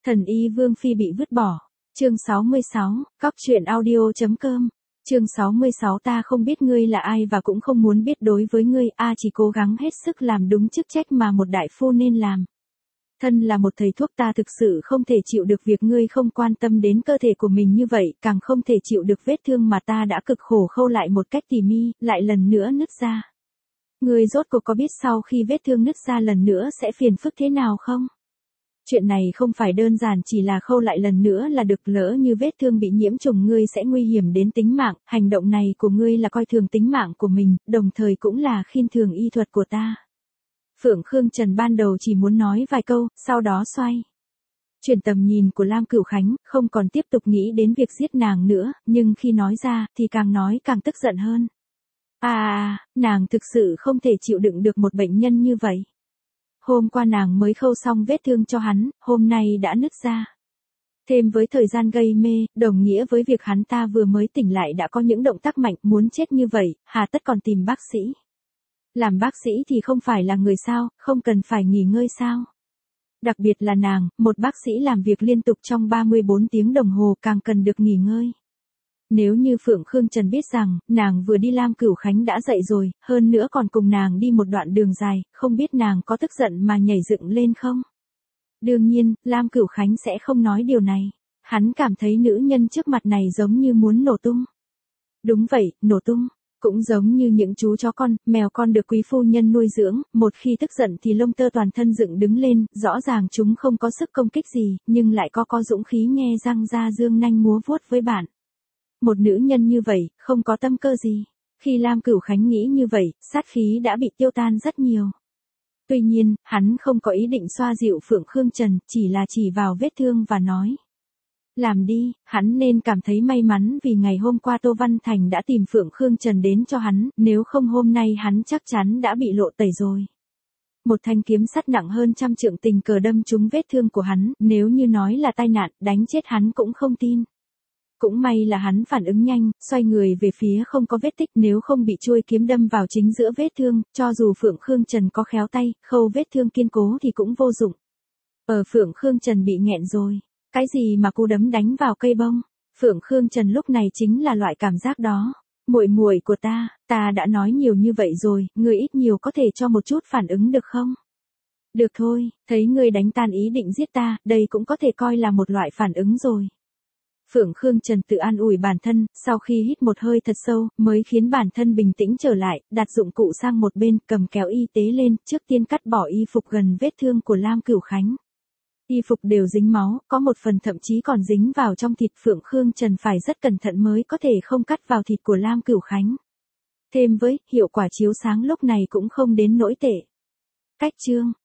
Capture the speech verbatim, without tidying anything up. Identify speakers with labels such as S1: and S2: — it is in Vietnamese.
S1: Thần y Vương Phi bị vứt bỏ. Chương sáu mươi sáu, cóc truyện audio.com. Chương sáu mươi sáu ta không biết ngươi là ai và cũng không muốn biết đối với ngươi, a chỉ cố gắng hết sức làm đúng chức trách mà một đại phu nên làm. Thân là một thầy thuốc ta thực sự không thể chịu được việc ngươi không quan tâm đến cơ thể của mình như vậy, càng không thể chịu được vết thương mà ta đã cực khổ khâu lại một cách tỉ mỉ, lại lần nữa nứt ra. Ngươi rốt cuộc có biết sau khi vết thương nứt ra lần nữa sẽ phiền phức thế nào không? Chuyện này không phải đơn giản chỉ là khâu lại lần nữa là được, lỡ như vết thương bị nhiễm trùng ngươi sẽ nguy hiểm đến tính mạng, hành động này của ngươi là coi thường tính mạng của mình, đồng thời cũng là khinh thường y thuật của ta. Phượng Khương Trần ban đầu chỉ muốn nói vài câu, sau đó xoay chuyển tầm nhìn của Lam Cửu Khánh, không còn tiếp tục nghĩ đến việc giết nàng nữa, nhưng khi nói ra, thì càng nói càng tức giận hơn. À, à, nàng thực sự không thể chịu đựng được một bệnh nhân như vậy. Hôm qua nàng mới khâu xong vết thương cho hắn, hôm nay đã nứt ra. Thêm với thời gian gây mê, đồng nghĩa với việc hắn ta vừa mới tỉnh lại đã có những động tác mạnh, muốn chết như vậy, hà tất còn tìm bác sĩ. Làm bác sĩ thì không phải là người sao, không cần phải nghỉ ngơi sao. Đặc biệt là nàng, một bác sĩ làm việc liên tục trong ba mươi bốn tiếng đồng hồ càng cần được nghỉ ngơi. Nếu như Phượng Khương Trần biết rằng, nàng vừa đi Lam Cửu Khánh đã dậy rồi, hơn nữa còn cùng nàng đi một đoạn đường dài, không biết nàng có tức giận mà nhảy dựng lên không? Đương nhiên, Lam Cửu Khánh sẽ không nói điều này. Hắn cảm thấy nữ nhân trước mặt này giống như muốn nổ tung. Đúng vậy, nổ tung. Cũng giống như những chú chó con, mèo con được quý phu nhân nuôi dưỡng, một khi tức giận thì lông tơ toàn thân dựng đứng lên, rõ ràng chúng không có sức công kích gì, nhưng lại có có dũng khí nhe răng ra dương nanh múa vuốt với bạn. Một nữ nhân như vậy, không có tâm cơ gì. Khi Lam Cửu Khánh nghĩ như vậy, sát khí đã bị tiêu tan rất nhiều. Tuy nhiên, hắn không có ý định xoa dịu Phượng Khương Trần, chỉ là chỉ vào vết thương và nói. Làm đi, hắn nên cảm thấy may mắn vì ngày hôm qua Tô Văn Thành đã tìm Phượng Khương Trần đến cho hắn, nếu không hôm nay hắn chắc chắn đã bị lộ tẩy rồi. Một thanh kiếm sắt nặng hơn trăm trượng tình cờ đâm trúng vết thương của hắn, nếu như nói là tai nạn, đánh chết hắn cũng không tin. Cũng may là hắn phản ứng nhanh, xoay người về phía không có vết tích, nếu không bị chuôi kiếm đâm vào chính giữa vết thương, cho dù Phượng Khương Trần có khéo tay, khâu vết thương kiên cố thì cũng vô dụng. Ở Phượng Khương Trần bị nghẹn rồi. Cái gì mà cú đấm đánh vào cây bông? Phượng Khương Trần lúc này chính là loại cảm giác đó. Muội muội của ta, ta đã nói nhiều như vậy rồi, ngươi ít nhiều có thể cho một chút phản ứng được không? Được thôi, thấy ngươi đánh tan ý định giết ta, đây cũng có thể coi là một loại phản ứng rồi. Phượng Khương Trần tự an ủi bản thân, sau khi hít một hơi thật sâu, mới khiến bản thân bình tĩnh trở lại, đặt dụng cụ sang một bên, cầm kéo y tế lên, trước tiên cắt bỏ y phục gần vết thương của Lam Cửu Khánh. Y phục đều dính máu, có một phần thậm chí còn dính vào trong thịt. Phượng Khương Trần phải rất cẩn thận mới có thể không cắt vào thịt của Lam Cửu Khánh. Thêm với, hiệu quả chiếu sáng lúc này cũng không đến nỗi tệ. Cách chương